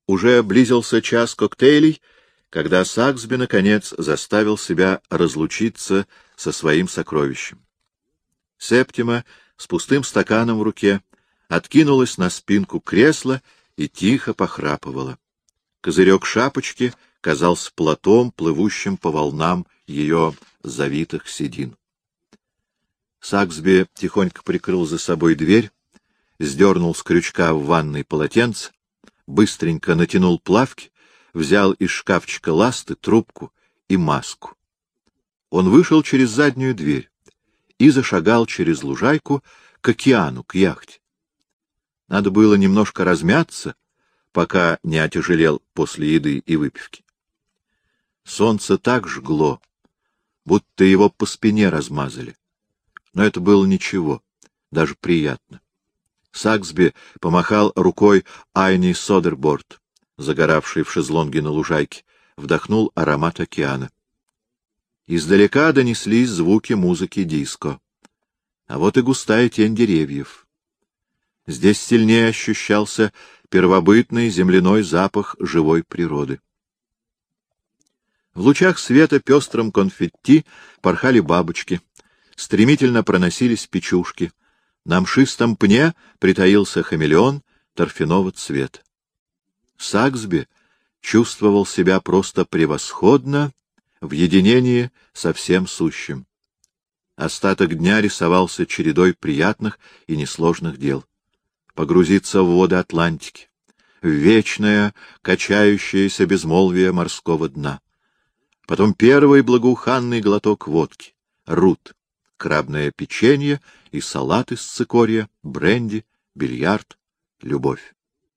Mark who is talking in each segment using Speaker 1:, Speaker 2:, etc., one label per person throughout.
Speaker 1: Уже близился час коктейлей, когда Саксби, наконец, заставил себя разлучиться со своим сокровищем. Септима с пустым стаканом в руке откинулась на спинку кресла и тихо похрапывала. Козырек шапочки казался платом, плывущим по волнам ее завитых седин. Саксби тихонько прикрыл за собой дверь, сдернул с крючка в ванной полотенце, быстренько натянул плавки, взял из шкафчика ласты, трубку и маску. Он вышел через заднюю дверь и зашагал через лужайку к океану, к яхте. Надо было немножко размяться, пока не отяжелел после еды и выпивки. Солнце так жгло, будто его по спине размазали. Но это было ничего, даже приятно. Саксби помахал рукой Айни Содерборд, загоравшей в шезлонге на лужайке, вдохнул аромат океана. Издалека донеслись звуки музыки диско. А вот и густая тень деревьев. Здесь сильнее ощущался первобытный земляной запах живой природы. В лучах света пестрым конфетти порхали бабочки, стремительно проносились печушки. На мшистом пне притаился хамелеон торфяного цвета. Саксби чувствовал себя просто превосходно в единении со всем сущим. Остаток дня рисовался чередой приятных и несложных дел. Погрузиться в воды Атлантики, в вечное, качающееся безмолвие морского дна. Потом первый благоуханный глоток водки, рут, крабное печенье и салат из цикория, бренди, бильярд, любовь.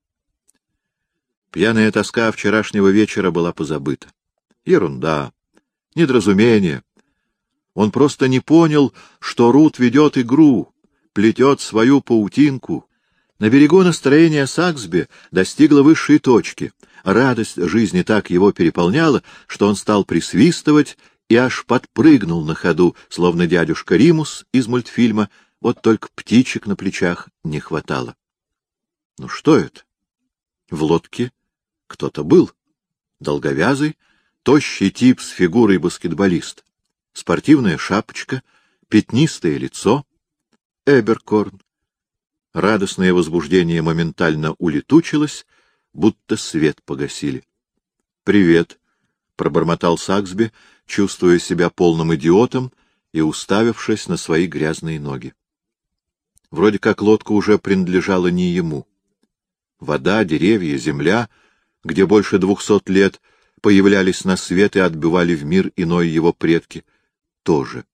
Speaker 1: Пьяная тоска вчерашнего вечера была позабыта. Ерунда, недоразумение. Он просто не понял, что Рут ведет игру, плетет свою паутинку. На берегу настроение Саксби достигло высшей точки. Радость жизни так его переполняла, что он стал присвистывать и аж подпрыгнул на ходу, словно дядюшка Римус из мультфильма, вот только птичек на плечах не хватало. Ну что это? В лодке кто-то был. Долговязый, тощий тип с фигурой баскетболиста. Спортивная шапочка, пятнистое лицо. Эберкорн. Радостное возбуждение моментально улетучилось, будто свет погасили. — Привет, — пробормотал Саксби, чувствуя себя полным идиотом и уставившись на свои грязные ноги. Вроде как лодка уже принадлежала не ему. Вода, деревья, земля, где больше 200 лет появлялись на свет и отбывали в мир иной его предки, тоже.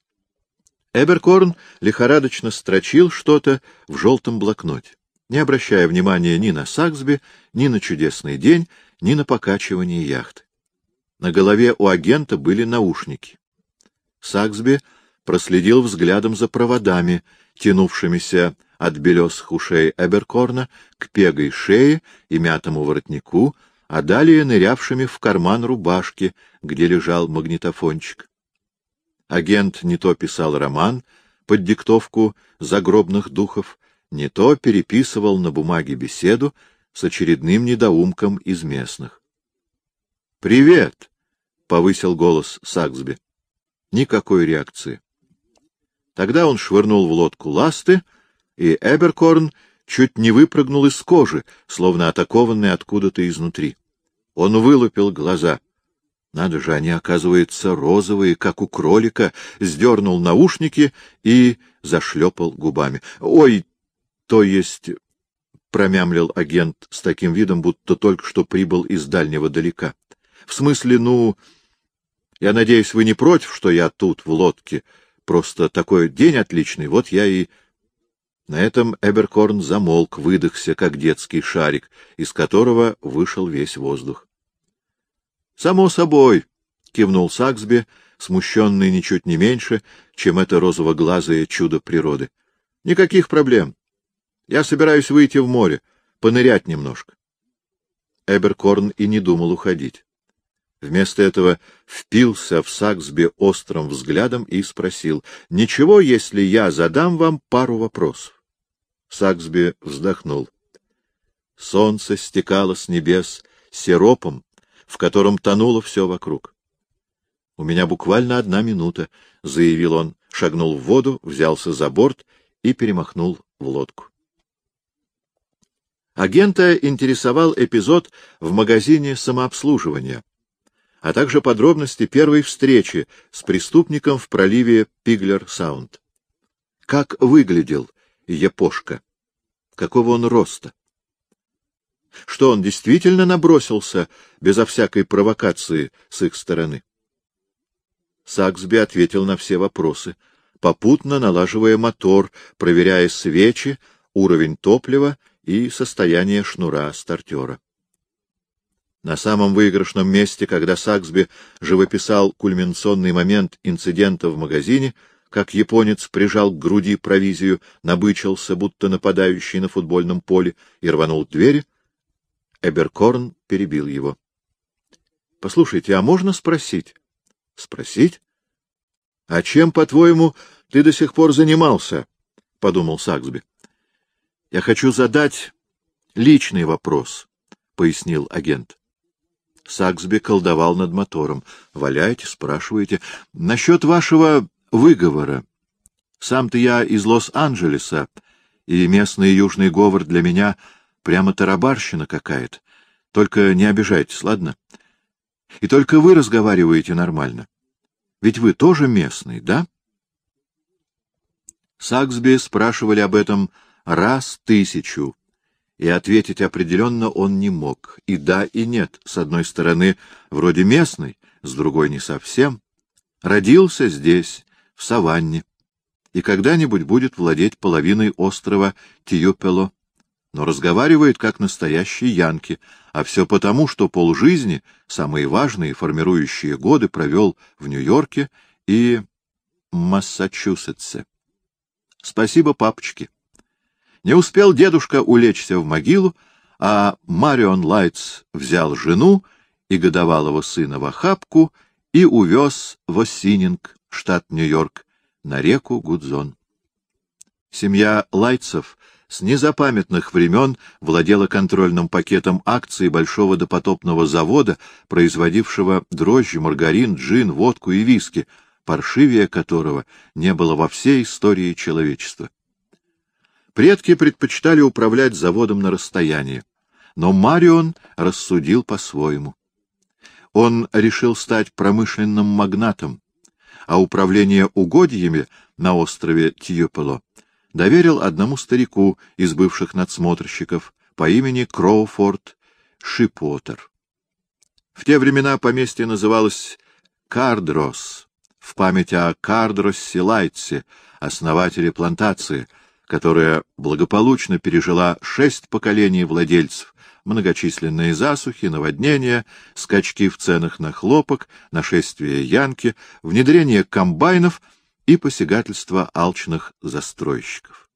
Speaker 1: Эберкорн лихорадочно строчил что-то в желтом блокноте, не обращая внимания ни на Саксби, ни на чудесный день, ни на покачивание яхты. На голове у агента были наушники. Саксби проследил взглядом за проводами, тянувшимися от белесых ушей Эберкорна к пегой шее и мятому воротнику, а далее нырявшими в карман рубашки, где лежал магнитофончик. Агент не то писал роман под диктовку загробных духов, не то переписывал на бумаге беседу с очередным недоумком из местных. — Привет! — повысил голос Саксби. Никакой реакции. Тогда он швырнул в лодку ласты, и Эберкорн чуть не выпрыгнул из кожи, словно атакованный откуда-то изнутри. Он вылупил глаза. Надо же, они, оказывается, розовые, как у кролика, сдернул наушники и зашлепал губами. — Ой, то есть... — промямлил агент с таким видом, будто только что прибыл из дальнего далека. — В смысле, ну... Я надеюсь, вы не против, что я тут, в лодке? Просто такой день отличный, вот я и... На этом Эберкорн замолк, выдохся, как детский шарик, из которого вышел весь воздух. — Само собой, — кивнул Саксби, смущенный ничуть не меньше, чем это розово-глазое чудо природы. — Никаких проблем. Я собираюсь выйти в море, понырять немножко. Эберкорн и не думал уходить. Вместо этого впился в Саксби острым взглядом и спросил: — Ничего, если я задам вам пару вопросов? Саксби вздохнул. — Солнце стекало с небес сиропом, в котором тонуло все вокруг. — У меня буквально 1 минута, — заявил он, шагнул в воду, взялся за борт и перемахнул в лодку. Агента интересовал эпизод в магазине самообслуживания, а также подробности первой встречи с преступником в проливе Пиглер-Саунд. Как выглядел япошка? Какого он роста? Что он действительно набросился безо всякой провокации с их стороны? Саксби ответил на все вопросы, попутно налаживая мотор, проверяя свечи, уровень топлива и состояние шнура стартера. На самом выигрышном месте, когда Саксби живописал кульминационный момент инцидента в магазине, как японец прижал к груди провизию, набычился, будто нападающий на футбольном поле, и рванул к двери, Эберкорн перебил его. — Послушайте, а можно спросить? — Спросить? — А чем, по-твоему, ты до сих пор занимался? — подумал Саксби. — Я хочу задать личный вопрос, — пояснил агент. Саксби колдовал над мотором. — Валяйте, спрашивайте. — Насчет вашего выговора. Сам-то я из Лос-Анджелеса, и местный южный говор для меня прямо тарабарщина какая-то. Только не обижайтесь, ладно? И только вы разговариваете нормально. Ведь вы тоже местный, да? Саксби спрашивали об этом раз 1000, и ответить определенно он не мог. И да, и нет. С одной стороны, вроде местный, с другой не совсем. Родился здесь, в саванне, и когда-нибудь будет владеть половиной острова Тьюпело, но разговаривает как настоящий янки, а все потому, что полжизни, самые важные формирующие годы, провел в Нью-Йорке и Массачусетсе. Спасибо папочке. Не успел дедушка улечься в могилу, а Марион Лайтс взял жену и годовалого сына в охапку и увез в Оссининг, штат Нью-Йорк, на реку Гудзон. Семья Лайтсов с незапамятных времен владела контрольным пакетом акций большого допотопного завода, производившего дрожжи, маргарин, джин, водку и виски, паршивее которого не было во всей истории человечества. Предки предпочитали управлять заводом на расстоянии, но Марион рассудил по-своему. Он решил стать промышленным магнатом, а управление угодьями на острове Тьюпело доверил одному старику из бывших надсмотрщиков по имени Кроуфорд Шипуотер. В те времена поместье называлось Кардрос, в память о Кардроссе Лайтсе, основателе плантации, которая благополучно пережила 6 поколений владельцев, многочисленные засухи, наводнения, скачки в ценах на хлопок, нашествие янки, внедрение комбайнов и посягательство алчных застройщиков.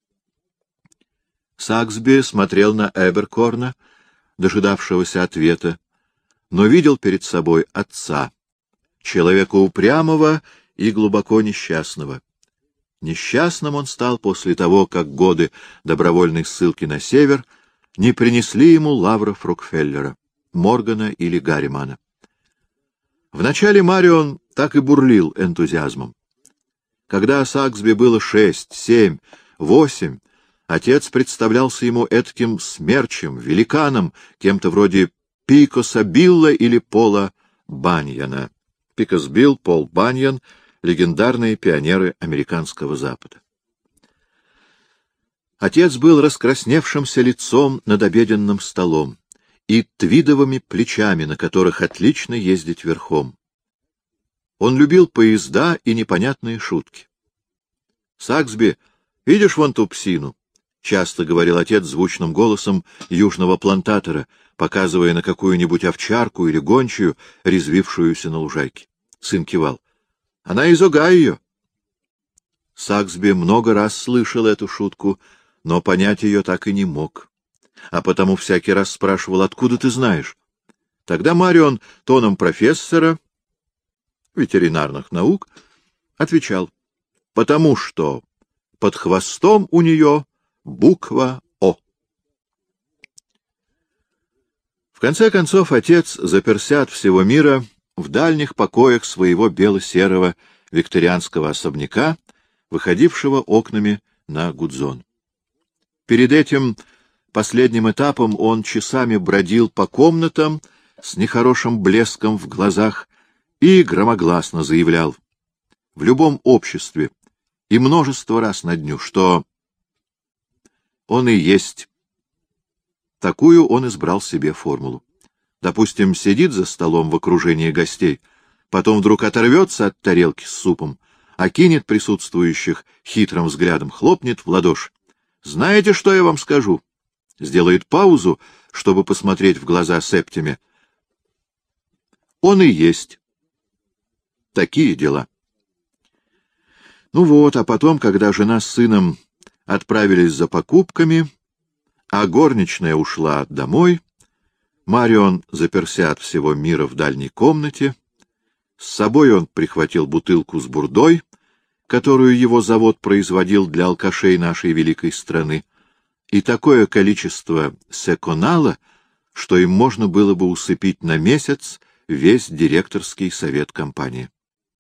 Speaker 1: Саксби смотрел на Эберкорна, дожидавшегося ответа, но видел перед собой отца, человека упрямого и глубоко несчастного. Несчастным он стал после того, как годы добровольной ссылки на север не принесли ему лавров Рокфеллера, Моргана или Гарримана. Вначале Марион так и бурлил энтузиазмом. Когда Саксби было 6, 7, 8, отец представлялся ему этким смерчем, великаном, кем-то вроде Пикоса Билла или Пола Баньяна. Пикос Билл, Пол Баньян — легендарные пионеры американского Запада. Отец был раскрасневшимся лицом над обеденным столом и твидовыми плечами, на которых отлично ездить верхом. Он любил поезда и непонятные шутки. — Саксби, видишь вон ту псину? — часто говорил отец звучным голосом южного плантатора, показывая на какую-нибудь овчарку или гончую, резвившуюся на лужайке. Сын кивал. — Она из Огайо. Саксби много раз слышал эту шутку, но понять ее так и не мог, а потому всякий раз спрашивал: откуда ты знаешь? Тогда Марион тоном профессора ветеринарных наук отвечал: потому что под хвостом у нее буква О. В конце концов, отец заперся от всего мира в дальних покоях своего бело-серого викторианского особняка, выходившего окнами на Гудзон. Перед этим последним этапом он часами бродил по комнатам с нехорошим блеском в глазах и громогласно заявлял в любом обществе и множество раз на дню, что он и есть. Такую он избрал себе формулу. Допустим, сидит за столом в окружении гостей, потом вдруг оторвется от тарелки с супом, окинет присутствующих хитрым взглядом, хлопнет в ладоши. «Знаете, что я вам скажу?» Сделает паузу, чтобы посмотреть в глаза Септиме. Он и есть. Такие дела. Ну вот, а потом, когда жена с сыном отправились за покупками, а горничная ушла домой, Марион заперся от всего мира в дальней комнате. С собой он прихватил бутылку с бурдой, которую его завод производил для алкашей нашей великой страны, и такое количество секонала, что им можно было бы усыпить на месяц весь директорский совет компании.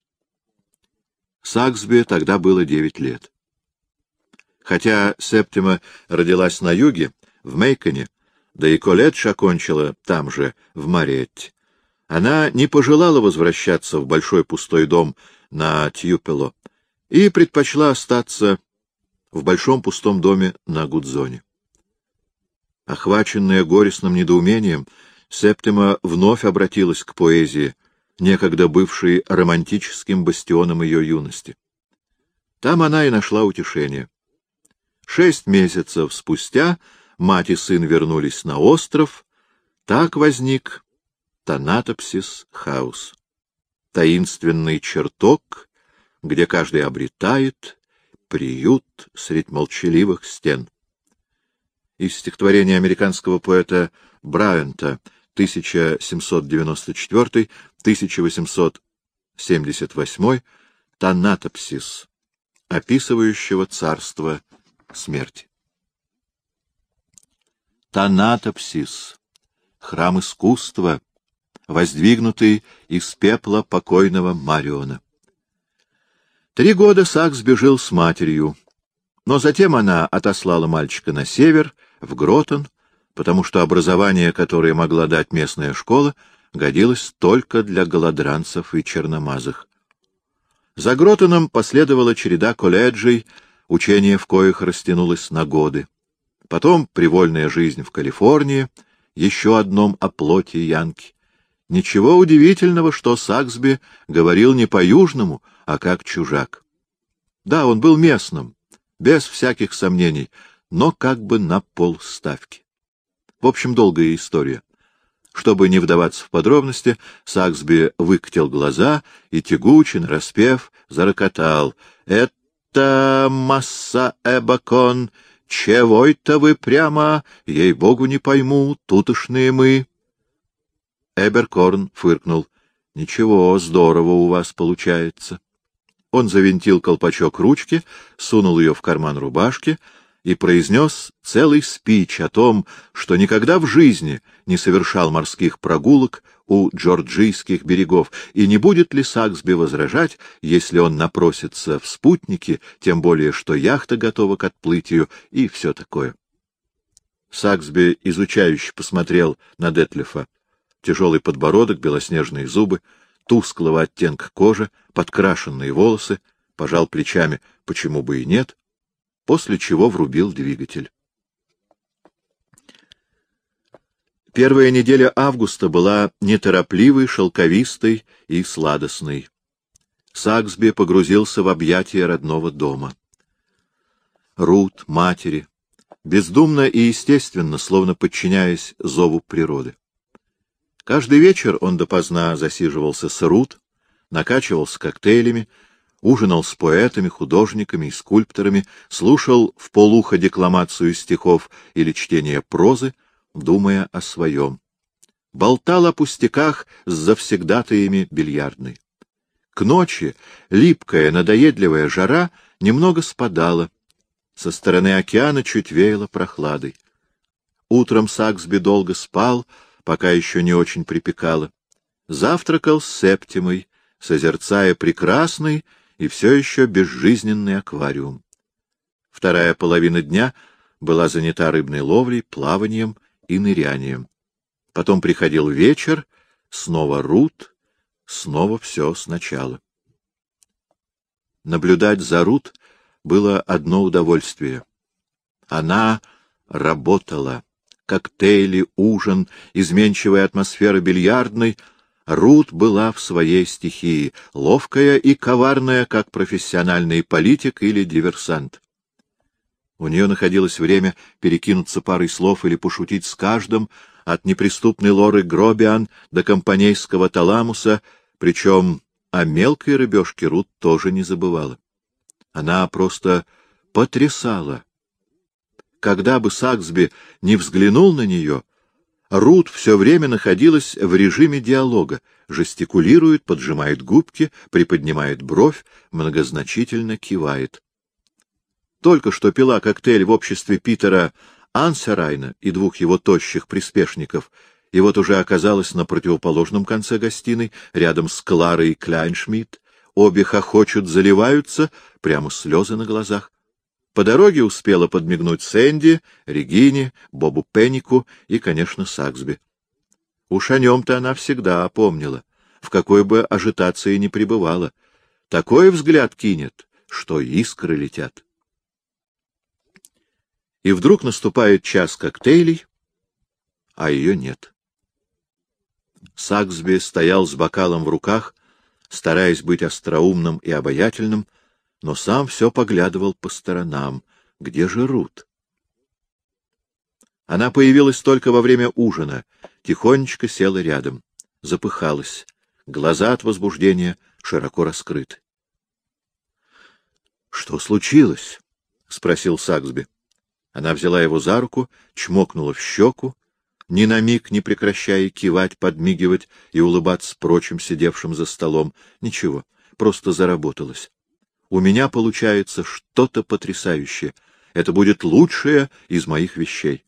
Speaker 1: Саксби тогда было 9 лет. Хотя Септима родилась на юге, в Мейконе, да и колледж окончила там же, в Мариетте, она не пожелала возвращаться в большой пустой дом на Тьюпело и предпочла остаться в большом пустом доме на Гудзоне. Охваченная горестным недоумением, Септима вновь обратилась к поэзии, некогда бывшей романтическим бастионом ее юности. Там она и нашла утешение. 6 месяцев спустя мать и сын вернулись на остров. Так возник Танатопсис-хаус, таинственный чертог, где каждый обретает приют средь молчаливых стен. Из стихотворения американского поэта Брайанта 1794-1878 «Танатопсис», описывающего царство смерти. Танатопсис, храм искусства, воздвигнутый из пепла покойного Мариона. 3 года Саксби жил с матерью, но затем она отослала мальчика на север, в Гротон, потому что образование, которое могла дать местная школа, годилось только для голодранцев и черномазых. За Гротоном последовала череда колледжей, учение в коих растянулось на годы. Потом привольная жизнь в Калифорнии, еще одном оплоте Янки. Ничего удивительного, что Саксби говорил не по-южному, а как чужак. Да, он был местным, без всяких сомнений, но как бы на полставки. В общем, долгая история. Чтобы не вдаваться в подробности, Саксби выкатил глаза и, тягуче нараспев, зарокотал. «Это масса эбакон! Чего это вы прямо? Ей-богу, не пойму, тутошные мы!» Эберкорн фыркнул. «Ничего, здорово у вас получается». Он завинтил колпачок ручки, сунул ее в карман рубашки и произнес целый спич о том, что никогда в жизни не совершал морских прогулок у джорджийских берегов, и не будет ли Саксби возражать, если он напросится в спутники, тем более что яхта готова к отплытию и все такое. Саксби изучающе посмотрел на Детлефа. Тяжелый подбородок, белоснежные зубы, тусклого оттенка кожи, подкрашенные волосы, пожал плечами, почему бы и нет, после чего врубил двигатель. Первая неделя августа была неторопливой, шелковистой и сладостной. Саксби погрузился в объятия родного дома. Рут, матери, бездумно и естественно, словно подчиняясь зову природы. Каждый вечер он допоздна засиживался с Рут, накачивался коктейлями, ужинал с поэтами, художниками и скульпторами, слушал вполуха декламацию стихов или чтение прозы, думая о своем. Болтал о пустяках с завсегдатаями бильярдной. К ночи липкая, надоедливая жара немного спадала. Со стороны океана чуть веяло прохладой. Утром Саксби долго спал, пока еще не очень припекало. Завтракал с Септимой, созерцая прекрасный и все еще безжизненный аквариум. Вторая половина дня была занята рыбной ловлей, плаванием и нырянием. Потом приходил вечер, снова Рут, снова все сначала. Наблюдать за Рут было одно удовольствие. Она работала. Коктейли, ужин, изменчивая атмосфера бильярдной. Рут была в своей стихии, ловкая и коварная, как профессиональный политик или диверсант. У нее находилось время перекинуться парой слов или пошутить с каждым, от неприступной Лоры Гробиан до компанейского Таламуса, причем о мелкой рыбешке Рут тоже не забывала. Она просто потрясала. Когда бы Саксби не взглянул на нее, Рут все время находилась в режиме диалога, жестикулирует, поджимает губки, приподнимает бровь, многозначительно кивает. Только что пила коктейль в обществе Питера Ансерайна и двух его тощих приспешников, и вот уже оказалась на противоположном конце гостиной, рядом с Кларой Кляйншмидт. Обе хохочут, заливаются, прямо слезы на глазах. По дороге успела подмигнуть Сэнди, Регине, Бобу Пеннику и, конечно, Саксби. Уж о нем-то она всегда помнила, в какой бы ажитации ни пребывала. Такой взгляд кинет, что искры летят. И вдруг наступает час коктейлей, а ее нет. Саксби стоял с бокалом в руках, стараясь быть остроумным и обаятельным, но сам все поглядывал по сторонам. Где же Рут? Она появилась только во время ужина, тихонечко села рядом, запыхалась, глаза от возбуждения широко раскрыты. — Что случилось? — спросил Саксби. Она взяла его за руку, чмокнула в щеку, ни на миг не прекращая кивать, подмигивать и улыбаться прочим, сидевшим за столом. Ничего, просто заработалась. У меня получается что-то потрясающее. Это будет лучшее из моих вещей.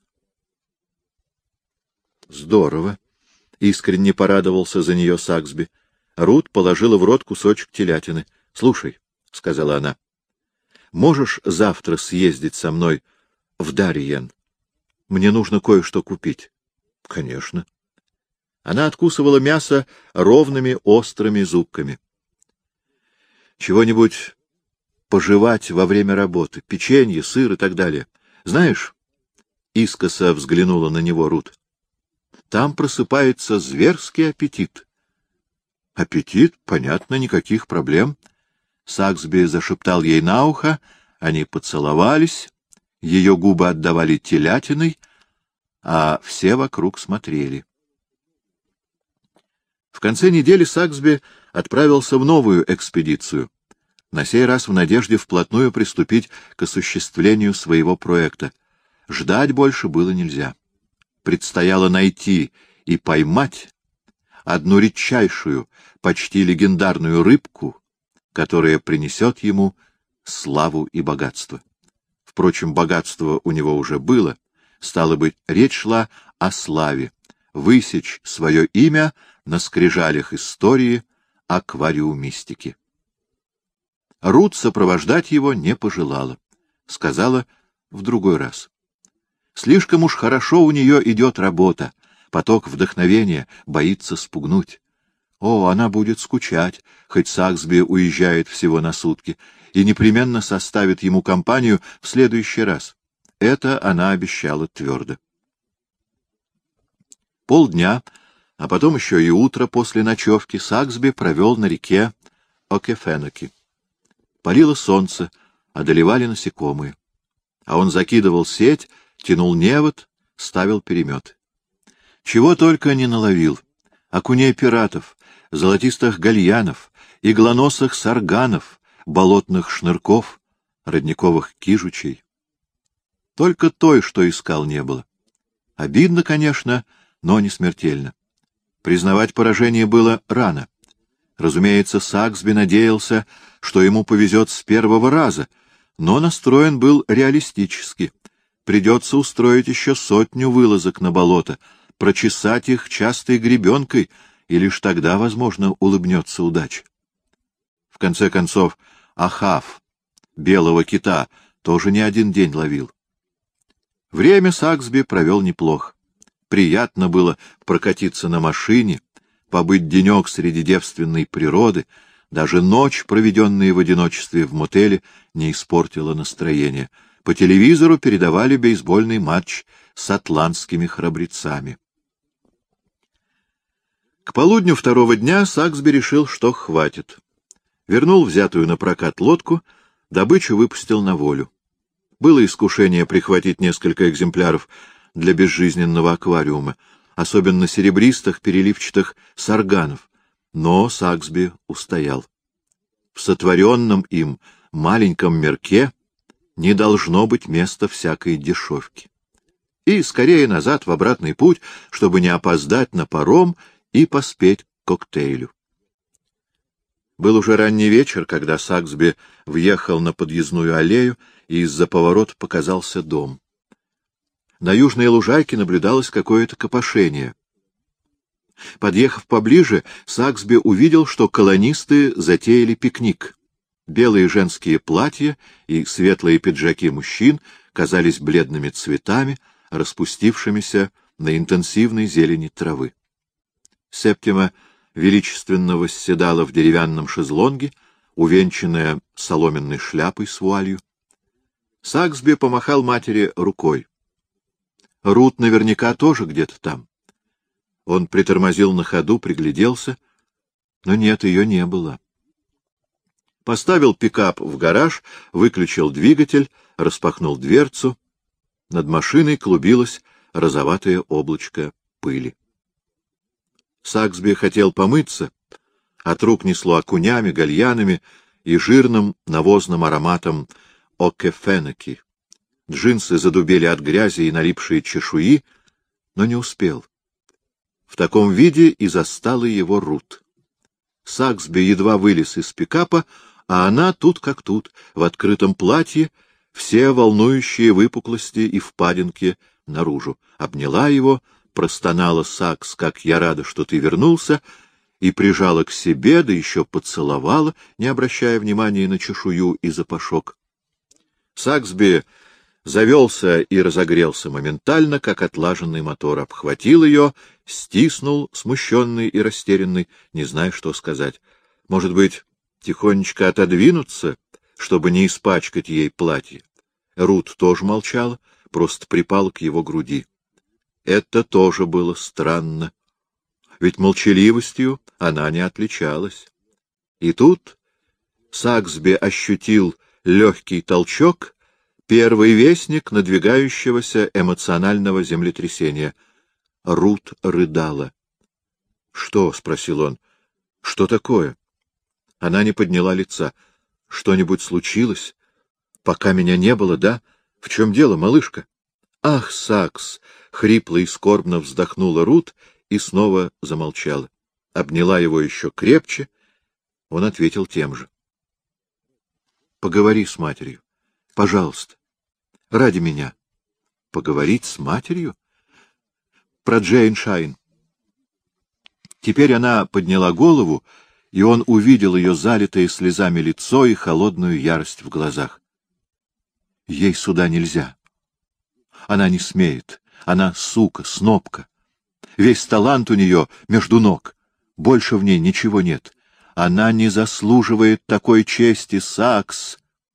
Speaker 1: Здорово. Искренне порадовался за нее Саксби. Рут положила в рот кусочек телятины. — Слушай, — сказала она, — можешь завтра съездить со мной в Дарьен? Мне нужно кое-что купить. — Конечно. Она откусывала мясо ровными острыми зубками. — Чего-нибудь пожевать во время работы, печенье, сыр и так далее. Знаешь, — искоса взглянула на него Рут, — там просыпается зверский аппетит. — Аппетит? Понятно, никаких проблем. Саксби зашептал ей на ухо, они поцеловались, ее губы отдавали телятиной, а все вокруг смотрели. В конце недели Саксби отправился в новую экспедицию, на сей раз в надежде вплотную приступить к осуществлению своего проекта. Ждать больше было нельзя. Предстояло найти и поймать одну редчайшую, почти легендарную рыбку, которая принесет ему славу и богатство. Впрочем, богатство у него уже было, стало быть, речь шла о славе, высечь свое имя на скрижалях истории аквариумистики. Рут сопровождать его не пожелала. Сказала в другой раз. Слишком уж хорошо у нее идет работа, поток вдохновения, боится спугнуть. О, она будет скучать, хоть Саксби уезжает всего на сутки, и непременно составит ему компанию в следующий раз. Это она обещала твердо. Полдня, а потом еще и утро после ночевки Саксби провел на реке Окефеноки. Палило солнце, одолевали насекомые. А он закидывал сеть, тянул невод, ставил перемет. Чего только не наловил. Окуней-пиратов, золотистых гальянов, иглоносых сарганов, болотных шнырков, родниковых кижучей. Только той, что искал, не было. Обидно, конечно, но не смертельно. Признавать поражение было рано. Разумеется, Саксби надеялся, что ему повезет с первого раза, но настроен был реалистически. Придется устроить еще 100 вылазок на болото, прочесать их частой гребенкой, и лишь тогда, возможно, улыбнется удача. В конце концов, Ахав, белого кита, тоже не один день ловил. Время Саксби провел неплохо. Приятно было прокатиться на машине, побыть денек среди девственной природы, даже ночь, проведенная в одиночестве в мотеле, не испортила настроение. По телевизору передавали бейсбольный матч с атлантскими храбрецами. К полудню второго дня Саксби решил, что хватит. Вернул взятую на прокат лодку, добычу выпустил на волю. Было искушение прихватить несколько экземпляров для безжизненного аквариума, особенно серебристых переливчатых сарганов, но Саксби устоял. В сотворенном им маленьком мирке не должно быть места всякой дешевки. И скорее назад в обратный путь, чтобы не опоздать на паром и поспеть к коктейлю. Был уже ранний вечер, когда Саксби въехал на подъездную аллею, и из-за поворота показался дом. На южной лужайке наблюдалось какое-то копошение. Подъехав поближе, Саксби увидел, что колонисты затеяли пикник. Белые женские платья и светлые пиджаки мужчин казались бледными цветами, распустившимися на интенсивной зелени травы. Септима величественно восседала в деревянном шезлонге, увенчанная соломенной шляпой с вуалью. Саксби помахал матери рукой. Рут наверняка тоже где-то там. Он притормозил на ходу, пригляделся, но нет, ее не было. Поставил пикап в гараж, выключил двигатель, распахнул дверцу. Над машиной клубилось розоватое облачко пыли. Саксби хотел помыться, от рук несло окунями, гальянами и жирным навозным ароматом окефенеки. Джинсы задубели от грязи и налипшие чешуи, но не успел. В таком виде и застала его Рут. Саксби едва вылез из пикапа, а она тут как тут, в открытом платье, все волнующие выпуклости и впадинки наружу. Обняла его, простонала: «Сакс, как я рада, что ты вернулся!» и прижала к себе, да еще поцеловала, не обращая внимания на чешую и запашок. Саксби завелся и разогрелся моментально, как отлаженный мотор, обхватил ее, стиснул, смущенный и растерянный, не зная, что сказать. Может быть, тихонечко отодвинуться, чтобы не испачкать ей платье? Рут тоже молчала, просто припала к его груди. Это тоже было странно, ведь молчаливостью она не отличалась. И тут Саксби ощутил легкий толчок, первый вестник надвигающегося эмоционального землетрясения. Рут рыдала. — Что? — спросил он. — Что такое? Она не подняла лица. — Что-нибудь случилось? Пока меня не было, да? В чем дело, малышка? — Ах, Сакс! — хрипло и скорбно вздохнула Рут и снова замолчала. Обняла его еще крепче. Он ответил тем же. — Поговори с матерью. Пожалуйста. Ради меня. Поговорить с матерью? Про Джейн Шайн. Теперь она подняла голову, и он увидел ее залитое слезами лицо и холодную ярость в глазах. Ей сюда нельзя. Она не смеет. Она сука, снопка. Весь талант у нее между ног. Больше в ней ничего нет. Она не заслуживает такой чести, Сакс.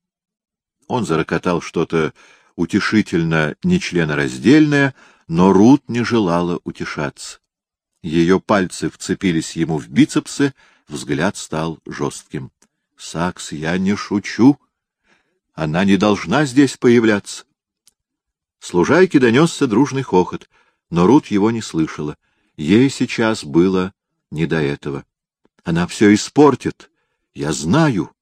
Speaker 1: Он зарокотал что-то утешительно нечленораздельное, но Рут не желала утешаться. Ее пальцы вцепились ему в бицепсы, взгляд стал жестким. — Сакс, я не шучу. Она не должна здесь появляться. С лужайки донесся дружный хохот, но Рут его не слышала. Ей сейчас было не до этого. Она все испортит. Я знаю.